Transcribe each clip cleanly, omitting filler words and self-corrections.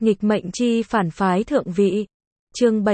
Nghịch mệnh chi phản phái thượng vị. Chương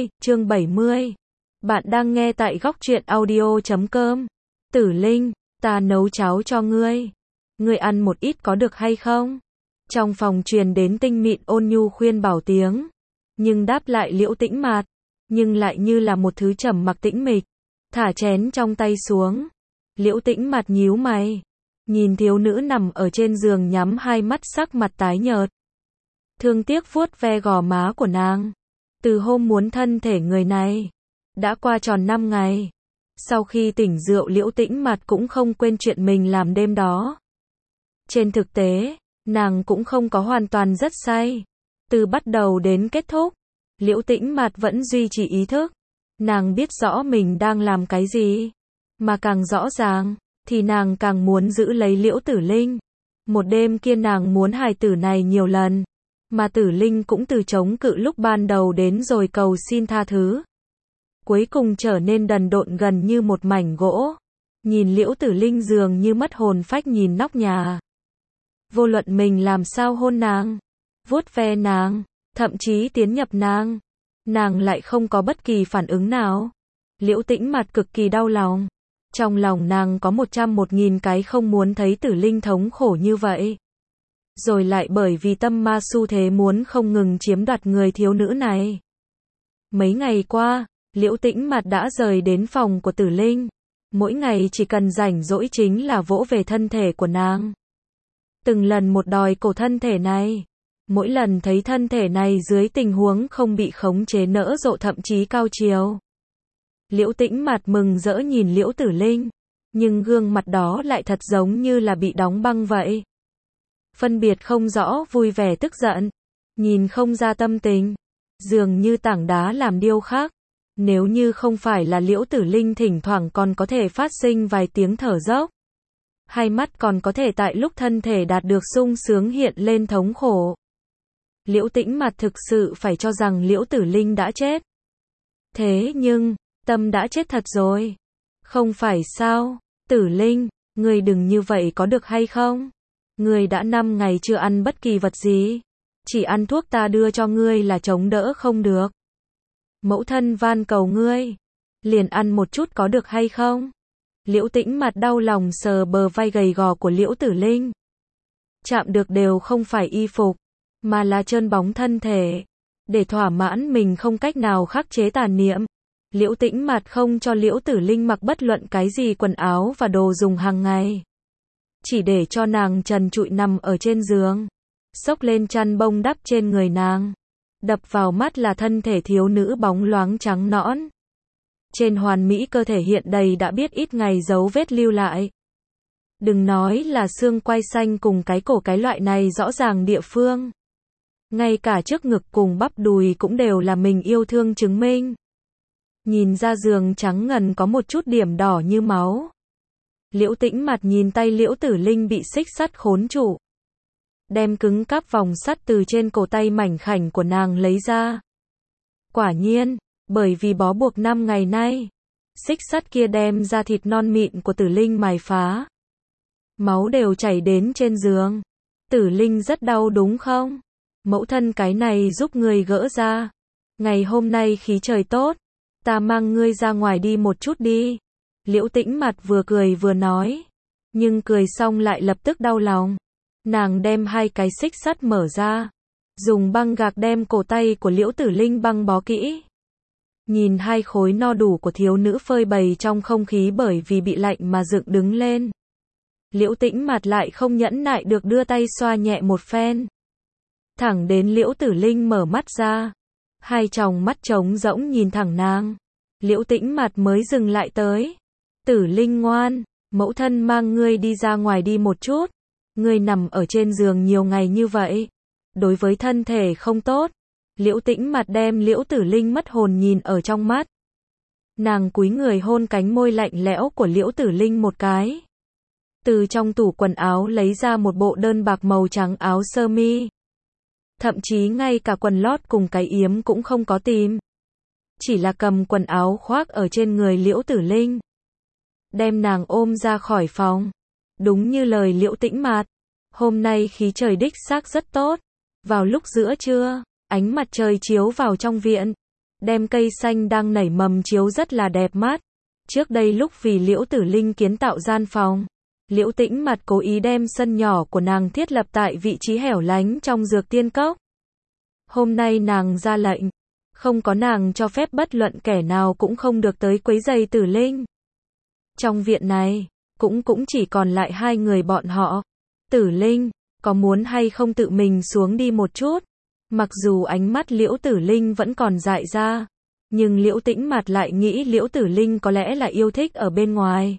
70. Bạn đang nghe tại góc truyện audio.com. Tử Linh, ta nấu cháo cho ngươi. Ngươi ăn một ít có được hay không? Trong phòng truyền đến tinh mịn ôn nhu khuyên bảo tiếng. Nhưng đáp lại Liễu Tĩnh Mạt, nhưng lại như là một thứ trầm mặc tĩnh mịch. Thả chén trong tay xuống. Liễu Tĩnh Mạt nhíu mày. Nhìn thiếu nữ nằm ở trên giường nhắm hai mắt sắc mặt tái nhợt. Thương tiếc vuốt ve gò má của nàng. Từ hôm muốn thân thể người này, đã qua tròn 5 ngày. Sau khi tỉnh rượu Liễu Tĩnh Mạt cũng không quên chuyện mình làm đêm đó. Trên thực tế, nàng cũng không có hoàn toàn rất say. Từ bắt đầu đến kết thúc, Liễu Tĩnh Mạt vẫn duy trì ý thức. Nàng biết rõ mình đang làm cái gì. Mà càng rõ ràng, thì nàng càng muốn giữ lấy Liễu Tử Linh. Một đêm kia nàng muốn hài tử này nhiều lần. Mà Tử Linh cũng từ chống cự lúc ban đầu đến rồi cầu xin tha thứ. Cuối cùng trở nên đần độn gần như một mảnh gỗ. Nhìn Liễu Tử Linh dường như mất hồn phách nhìn nóc nhà. Vô luận mình làm sao hôn nàng, vuốt ve nàng, thậm chí tiến nhập nàng. Nàng lại không có bất kỳ phản ứng nào. Liễu Tĩnh Mạt cực kỳ đau lòng. Trong lòng nàng có 101.000 cái không muốn thấy Tử Linh thống khổ như vậy. Rồi lại bởi vì tâm ma xu thế muốn không ngừng chiếm đoạt người thiếu nữ này. Mấy ngày qua, Liễu Tĩnh Mạt đã rời đến phòng của Tử Linh. Mỗi ngày chỉ cần rảnh rỗi chính là vỗ về thân thể của nàng. Từng lần một đòi cổ thân thể này. Mỗi lần thấy thân thể này dưới tình huống không bị khống chế nở rộ thậm chí cao chiều. Liễu Tĩnh Mạt mừng rỡ nhìn Liễu Tử Linh. Nhưng gương mặt đó lại thật giống như là bị đóng băng vậy. Phân biệt không rõ vui vẻ tức giận. Nhìn không ra tâm tình. Dường như tảng đá làm điêu khắc. Nếu như không phải là Liễu Tử Linh thỉnh thoảng còn có thể phát sinh vài tiếng thở dốc. Hai mắt còn có thể tại lúc thân thể đạt được sung sướng hiện lên thống khổ. Liễu Tĩnh Mạt thực sự phải cho rằng Liễu Tử Linh đã chết. Thế nhưng, tâm đã chết thật rồi. Không phải sao? Tử Linh, ngươi đừng như vậy có được hay không? Ngươi đã 5 ngày chưa ăn bất kỳ vật gì. Chỉ ăn thuốc ta đưa cho ngươi là chống đỡ không được. Mẫu thân van cầu ngươi. Liền ăn một chút có được hay không? Liễu Tĩnh Mạt đau lòng sờ bờ vai gầy gò của Liễu Tử Linh. Chạm được đều không phải y phục, mà là trơn bóng thân thể. Để thỏa mãn mình không cách nào khắc chế tà niệm. Liễu Tĩnh Mạt không cho Liễu Tử Linh mặc bất luận cái gì quần áo và đồ dùng hàng ngày. Chỉ để cho nàng trần trụi nằm ở trên giường. Xốc lên chăn bông đắp trên người nàng. Đập vào mắt là thân thể thiếu nữ bóng loáng trắng nõn. Trên hoàn mỹ cơ thể hiện đầy đã biết ít ngày dấu vết lưu lại. Đừng nói là xương quai xanh cùng cái cổ cái loại này rõ ràng địa phương. Ngay cả trước ngực cùng bắp đùi cũng đều là mình yêu thương chứng minh. Nhìn ra giường trắng ngần có một chút điểm đỏ như máu. Liễu Tĩnh Mạt nhìn tay Liễu Tử Linh bị xích sắt khốn trụ. Đem cứng cáp vòng sắt từ trên cổ tay mảnh khảnh của nàng lấy ra. Quả nhiên, bởi vì bó buộc 5 ngày nay, xích sắt kia đem ra thịt non mịn của Tử Linh mài phá. Máu đều chảy đến trên giường. Tử Linh rất đau đúng không? Mẫu thân cái này giúp người gỡ ra. Ngày hôm nay khí trời tốt, ta mang ngươi ra ngoài đi một chút đi. Liễu Tĩnh Mạt vừa cười vừa nói. Nhưng cười xong lại lập tức đau lòng. Nàng đem hai cái xích sắt mở ra. Dùng băng gạc đem cổ tay của Liễu Tử Linh băng bó kỹ. Nhìn hai khối no đủ của thiếu nữ phơi bày trong không khí bởi vì bị lạnh mà dựng đứng lên. Liễu Tĩnh Mạt lại không nhẫn nại được đưa tay xoa nhẹ một phen. Thẳng đến Liễu Tử Linh mở mắt ra. Hai tròng mắt trống rỗng nhìn thẳng nàng. Liễu Tĩnh Mạt mới dừng lại tới. Tử Linh ngoan, mẫu thân mang ngươi đi ra ngoài đi một chút. Ngươi nằm ở trên giường nhiều ngày như vậy. Đối với thân thể không tốt. Liễu Tĩnh Mạt đem Liễu Tử Linh mất hồn nhìn ở trong mắt. Nàng cúi người hôn cánh môi lạnh lẽo của Liễu Tử Linh một cái. Từ trong tủ quần áo lấy ra một bộ đơn bạc màu trắng áo sơ mi. Thậm chí ngay cả quần lót cùng cái yếm cũng không có tìm. Chỉ là cầm quần áo khoác ở trên người Liễu Tử Linh. Đem nàng ôm ra khỏi phòng. Đúng như lời Liễu Tĩnh Mạt. Hôm nay khí trời đích xác rất tốt. Vào lúc giữa trưa, ánh mặt trời chiếu vào trong viện, đem cây xanh đang nảy mầm chiếu rất là đẹp mắt. Trước đây lúc vì Liễu Tử Linh kiến tạo gian phòng, Liễu Tĩnh Mặt cố ý đem sân nhỏ của nàng thiết lập tại vị trí hẻo lánh trong dược tiên cốc. Hôm nay nàng ra lệnh, không có nàng cho phép bất luận kẻ nào cũng không được tới quấy rầy Tử Linh. Trong viện này, cũng chỉ còn lại hai người bọn họ. Tử Linh, có muốn hay không tự mình xuống đi một chút? Mặc dù ánh mắt Liễu Tử Linh vẫn còn dại ra, nhưng Liễu Tĩnh Mặt lại nghĩ Liễu Tử Linh có lẽ là yêu thích ở bên ngoài.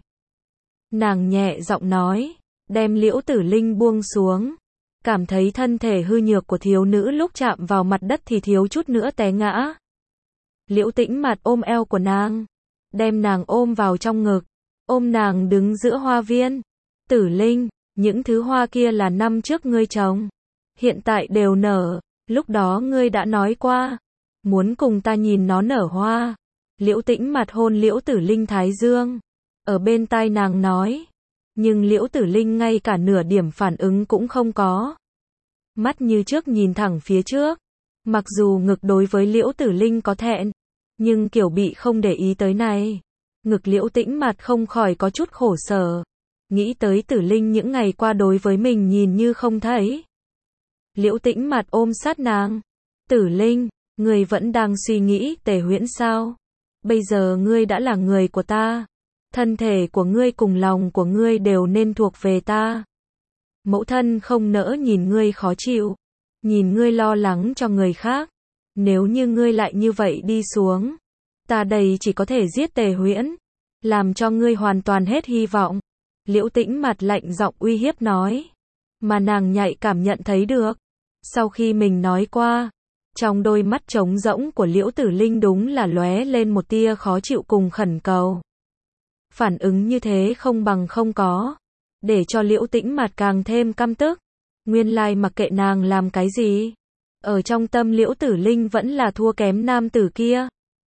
Nàng nhẹ giọng nói, đem Liễu Tử Linh buông xuống. Cảm thấy thân thể hư nhược của thiếu nữ lúc chạm vào mặt đất thì thiếu chút nữa té ngã. Liễu Tĩnh Mặt ôm eo của nàng, đem nàng ôm vào trong ngực, ôm nàng đứng giữa hoa viên. Tử Linh, những thứ hoa kia là năm trước ngươi trồng, hiện tại đều nở, lúc đó ngươi đã nói qua, muốn cùng ta nhìn nó nở hoa. Liễu Tĩnh Mặt hôn Liễu Tử Linh thái dương, ở bên tai nàng nói, nhưng Liễu Tử Linh ngay cả nửa điểm phản ứng cũng không có. Mắt như trước nhìn thẳng phía trước, mặc dù ngực đối với Liễu Tử Linh có thẹn, nhưng kiểu bị không để ý tới này, ngực Liễu Tĩnh Mặt không khỏi có chút khổ sở. Nghĩ tới Tử Linh những ngày qua đối với mình nhìn như không thấy. Liễu Tĩnh Mặt ôm sát nàng. Tử Linh, ngươi vẫn đang suy nghĩ Tề Huyễn sao? Bây giờ ngươi đã là người của ta. Thân thể của ngươi cùng lòng của ngươi đều nên thuộc về ta. Mẫu thân không nỡ nhìn ngươi khó chịu, nhìn ngươi lo lắng cho người khác. Nếu như ngươi lại như vậy đi xuống, ta đây chỉ có thể giết Tề Huyễn, làm cho ngươi hoàn toàn hết hy vọng. Liễu Tĩnh Mặt lạnh giọng uy hiếp nói, mà nàng nhạy cảm nhận thấy được. Sau khi mình nói qua, trong đôi mắt trống rỗng của Liễu Tử Linh đúng là lóe lên một tia khó chịu cùng khẩn cầu. Phản ứng như thế không bằng không có, để cho Liễu Tĩnh Mặt càng thêm căm tức. Nguyên lai mặc kệ nàng làm cái gì, ở trong tâm Liễu Tử Linh vẫn là thua kém nam tử kia.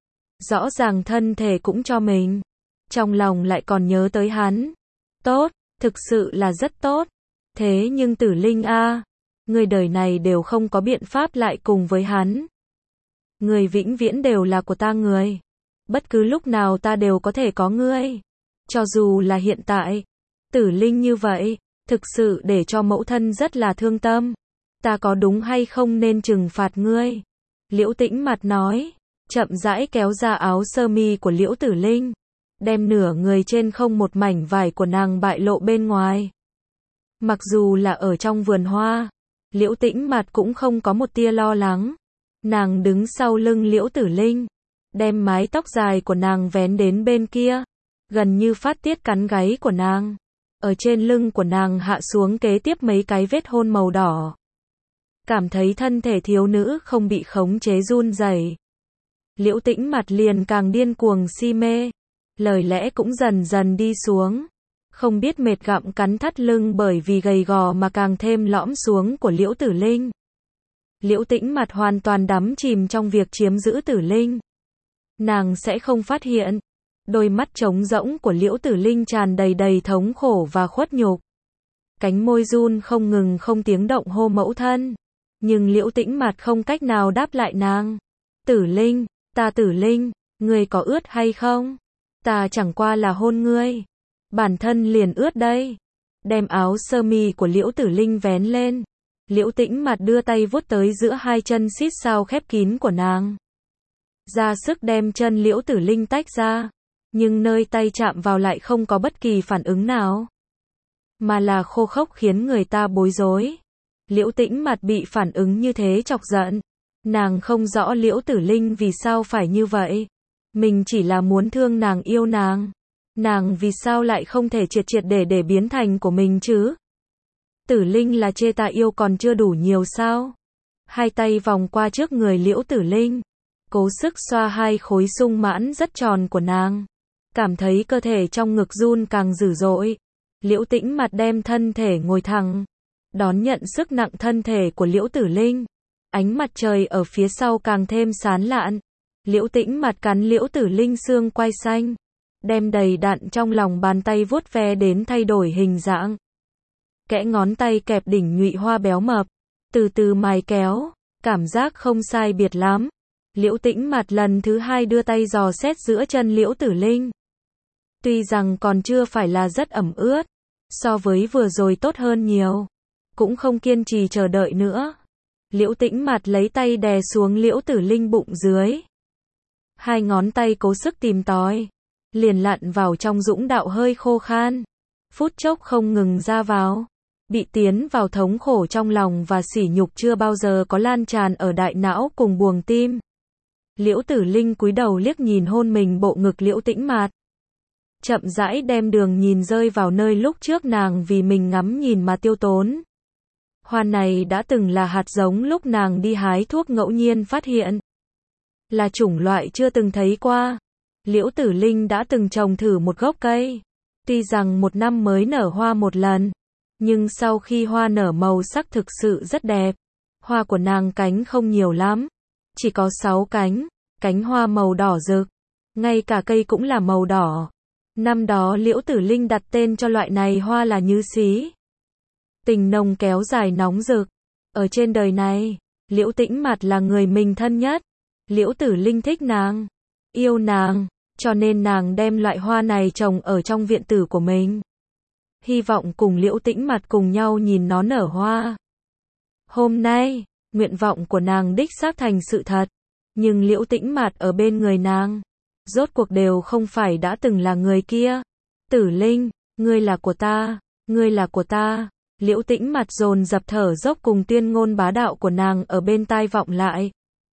Rõ ràng thân thể cũng cho mình, trong lòng lại còn nhớ tới hắn. Tốt, thực sự là rất tốt. Thế nhưng Tử Linh a, người đời này đều không có biện pháp lại cùng với hắn. Người vĩnh viễn đều là của ta người. Bất cứ lúc nào ta đều có thể có ngươi. Cho dù là hiện tại, Tử Linh như vậy, thực sự để cho mẫu thân rất là thương tâm. Ta có đúng hay không nên trừng phạt ngươi? Liễu Tĩnh Mặt nói, chậm rãi kéo ra áo sơ mi của Liễu Tử Linh, đem nửa người trên không một mảnh vải của nàng bại lộ bên ngoài. Mặc dù là ở trong vườn hoa, Liễu Tĩnh Mặt cũng không có một tia lo lắng. Nàng đứng sau lưng Liễu Tử Linh, đem mái tóc dài của nàng vén đến bên kia, gần như phát tiết cắn gáy của nàng. Ở trên lưng của nàng hạ xuống kế tiếp mấy cái vết hôn màu đỏ. Cảm thấy thân thể thiếu nữ không bị khống chế run rẩy, Liễu Tĩnh Mặt liền càng điên cuồng si mê. Lời lẽ cũng dần dần đi xuống, không biết mệt gặm cắn thắt lưng bởi vì gầy gò mà càng thêm lõm xuống của Liễu Tử Linh. Liễu Tĩnh Mặt hoàn toàn đắm chìm trong việc chiếm giữ Tử Linh. Nàng sẽ không phát hiện, đôi mắt trống rỗng của Liễu Tử Linh tràn đầy thống khổ và khuất nhục. Cánh môi run không ngừng không tiếng động hô mẫu thân, nhưng Liễu Tĩnh Mặt không cách nào đáp lại nàng. Tử Linh, Tử Linh, ngươi có ướt hay không? Ta chẳng qua là hôn ngươi, bản thân liền ướt đây. Đem áo sơ mi của Liễu Tử Linh vén lên, Liễu Tĩnh Mặt đưa tay vuốt tới giữa hai chân xít sao khép kín của nàng, ra sức đem chân Liễu Tử Linh tách ra, nhưng nơi tay chạm vào lại không có bất kỳ phản ứng nào, mà là khô khốc khiến người ta bối rối. Liễu Tĩnh Mặt bị phản ứng như thế chọc giận, nàng không rõ Liễu Tử Linh vì sao phải như vậy. Mình chỉ là muốn thương nàng yêu nàng. Nàng vì sao lại không thể triệt để biến thành của mình chứ? Tử Linh là chê ta yêu còn chưa đủ nhiều sao? Hai tay vòng qua trước người Liễu Tử Linh, cố sức xoa hai khối sung mãn rất tròn của nàng. Cảm thấy cơ thể trong ngực run càng dữ dội. Liễu Tĩnh Mặt đem thân thể ngồi thẳng, đón nhận sức nặng thân thể của Liễu Tử Linh. Ánh mặt trời ở phía sau càng thêm sáng lạn. Liễu Tĩnh Mặt cắn Liễu Tử Linh xương quai xanh, đem đầy đặn trong lòng bàn tay vuốt ve đến thay đổi hình dạng. Kẽ ngón tay kẹp đỉnh nhụy hoa béo mập, từ từ mài kéo, cảm giác không sai biệt lắm. Liễu Tĩnh Mạt lần thứ hai đưa tay dò xét giữa chân Liễu Tử Linh. Tuy rằng còn chưa phải là rất ẩm ướt, so với vừa rồi tốt hơn nhiều, cũng không kiên trì chờ đợi nữa. Liễu Tĩnh Mạt lấy tay đè xuống Liễu Tử Linh bụng dưới. Hai ngón tay cố sức tìm tòi, liền lặn vào trong dũng đạo hơi khô khan. Phút chốc không ngừng ra vào. Bị tiến vào thống khổ trong lòng và sỉ nhục chưa bao giờ có lan tràn ở đại não cùng buồng tim. Liễu Tử Linh cúi đầu liếc nhìn hôn mình bộ ngực Liễu Tĩnh Mạt. Chậm rãi đem đường nhìn rơi vào nơi lúc trước nàng vì mình ngắm nhìn mà tiêu tốn. Hoa này đã từng là hạt giống lúc nàng đi hái thuốc ngẫu nhiên phát hiện. Là chủng loại chưa từng thấy qua. Liễu Tử Linh đã từng trồng thử một gốc cây. Tuy rằng một năm mới nở hoa một lần, nhưng sau khi hoa nở màu sắc thực sự rất đẹp. Hoa của nàng cánh không nhiều lắm, chỉ có 6 cánh, cánh hoa màu đỏ rực, ngay cả cây cũng là màu đỏ. Năm đó Liễu Tử Linh đặt tên cho loại này hoa là Như Xí. Tình nồng kéo dài nóng rực. Ở trên đời này, Liễu Tĩnh Mạt là người mình thân nhất. Liễu Tử Linh thích nàng, yêu nàng, cho nên nàng đem loại hoa này trồng ở trong viện tử của mình. Hy vọng cùng Liễu Tĩnh Mạt cùng nhau nhìn nó nở hoa. Hôm nay, nguyện vọng của nàng đích xác thành sự thật. Nhưng Liễu Tĩnh Mạt ở bên người nàng, rốt cuộc đều không phải đã từng là người kia. Tử Linh, ngươi là của ta, ngươi là của ta. Liễu Tĩnh Mạt dồn dập thở dốc cùng tuyên ngôn bá đạo của nàng ở bên tai vọng lại.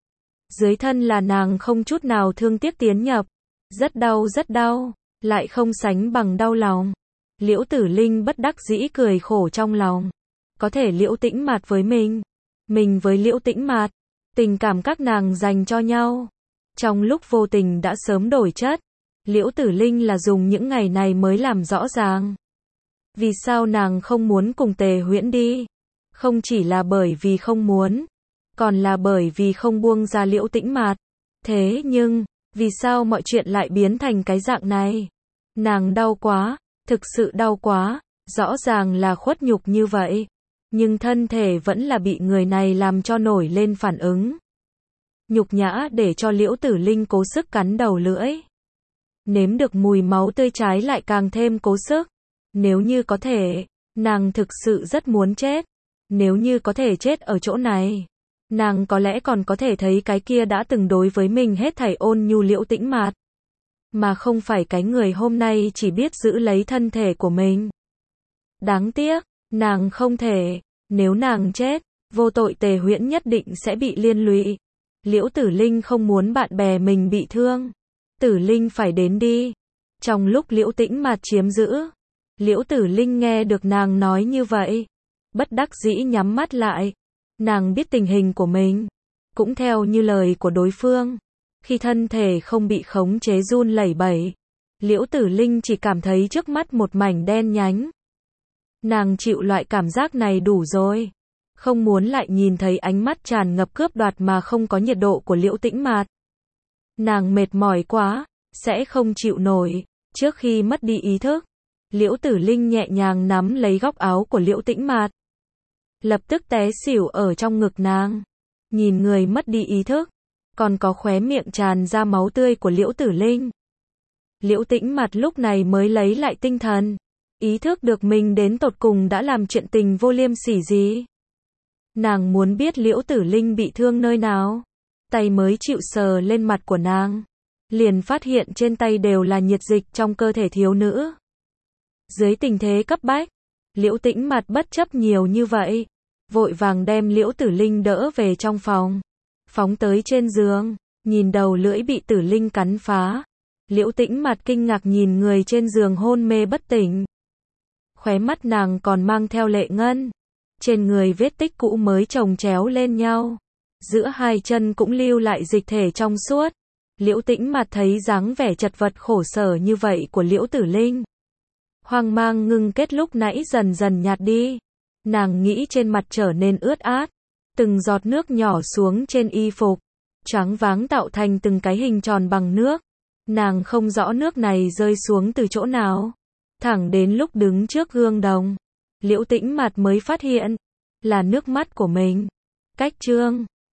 Dưới thân là nàng không chút nào thương tiếc tiến nhập. Rất đau, lại không sánh bằng đau lòng. Liễu Tử Linh bất đắc dĩ cười khổ trong lòng. Có thể Liễu Tĩnh Mạt với mình với Liễu Tĩnh Mạt, tình cảm các nàng dành cho nhau, trong lúc vô tình đã sớm đổi chất. Liễu Tử Linh là dùng những ngày này mới làm rõ ràng. Vì sao nàng không muốn cùng Tề Huyễn đi? Không chỉ là bởi vì không muốn, còn là bởi vì không buông ra Liễu Tĩnh Mạt. Thế nhưng, vì sao mọi chuyện lại biến thành cái dạng này? Nàng đau quá, thực sự đau quá, rõ ràng là khuất nhục như vậy. Nhưng thân thể vẫn là bị người này làm cho nổi lên phản ứng. Nhục nhã để cho Liễu Tử Linh cố sức cắn đầu lưỡi. Nếm được mùi máu tươi trái lại càng thêm cố sức. Nếu như có thể, nàng thực sự rất muốn chết. Nếu như có thể chết ở chỗ này, nàng có lẽ còn có thể thấy cái kia đã từng đối với mình hết thảy ôn nhu Liễu Tĩnh Mạt. Mà không phải cái người hôm nay chỉ biết giữ lấy thân thể của mình. Đáng tiếc, nàng không thể. Nếu nàng chết, vô tội Tề Huyễn nhất định sẽ bị liên lụy. Liễu Tử Linh không muốn bạn bè mình bị thương. Tử Linh phải đến đi. Trong lúc Liễu Tĩnh Mạt chiếm giữ, Liễu Tử Linh nghe được nàng nói như vậy, bất đắc dĩ nhắm mắt lại. Nàng biết tình hình của mình, cũng theo như lời của đối phương. Khi thân thể không bị khống chế run lẩy bẩy, Liễu Tử Linh chỉ cảm thấy trước mắt một mảnh đen nhánh. Nàng chịu loại cảm giác này đủ rồi. Không muốn lại nhìn thấy ánh mắt tràn ngập cướp đoạt mà không có nhiệt độ của Liễu Tĩnh Mạt. Nàng mệt mỏi quá, sẽ không chịu nổi. Trước khi mất đi ý thức, Liễu Tử Linh nhẹ nhàng nắm lấy góc áo của Liễu Tĩnh Mạt. Lập tức té xỉu ở trong ngực nàng. Nhìn người mất đi ý thức, còn có khóe miệng tràn ra máu tươi của Liễu Tử Linh. Liễu Tĩnh Mạt lúc này mới lấy lại tinh thần. Ý thức được mình đến tột cùng đã làm chuyện tình vô liêm sỉ gì. Nàng muốn biết Liễu Tử Linh bị thương nơi nào. Tay mới chịu sờ lên mặt của nàng, liền phát hiện trên tay đều là nhiệt dịch trong cơ thể thiếu nữ. Dưới tình thế cấp bách, Liễu Tĩnh Mạt bất chấp nhiều như vậy, vội vàng đem Liễu Tử Linh đỡ về trong phòng, phóng tới trên giường, nhìn đầu lưỡi bị Tử Linh cắn phá. Liễu Tĩnh Mạt kinh ngạc nhìn người trên giường hôn mê bất tỉnh. Khóe mắt nàng còn mang theo lệ ngân. Trên người vết tích cũ mới chồng chéo lên nhau. Giữa hai chân cũng lưu lại dịch thể trong suốt. Liễu Tĩnh Mạt thấy dáng vẻ chật vật khổ sở như vậy của Liễu Tử Linh. Hoang mang ngưng kết lúc nãy dần dần nhạt đi. Nàng nghĩ trên mặt trở nên ướt át. Từng giọt nước nhỏ xuống trên y phục. Choáng váng tạo thành từng cái hình tròn bằng nước. Nàng không rõ nước này rơi xuống từ chỗ nào. Thẳng đến lúc đứng trước gương đồng, Liễu Tĩnh Mạt mới phát hiện, là nước mắt của mình. Cách chương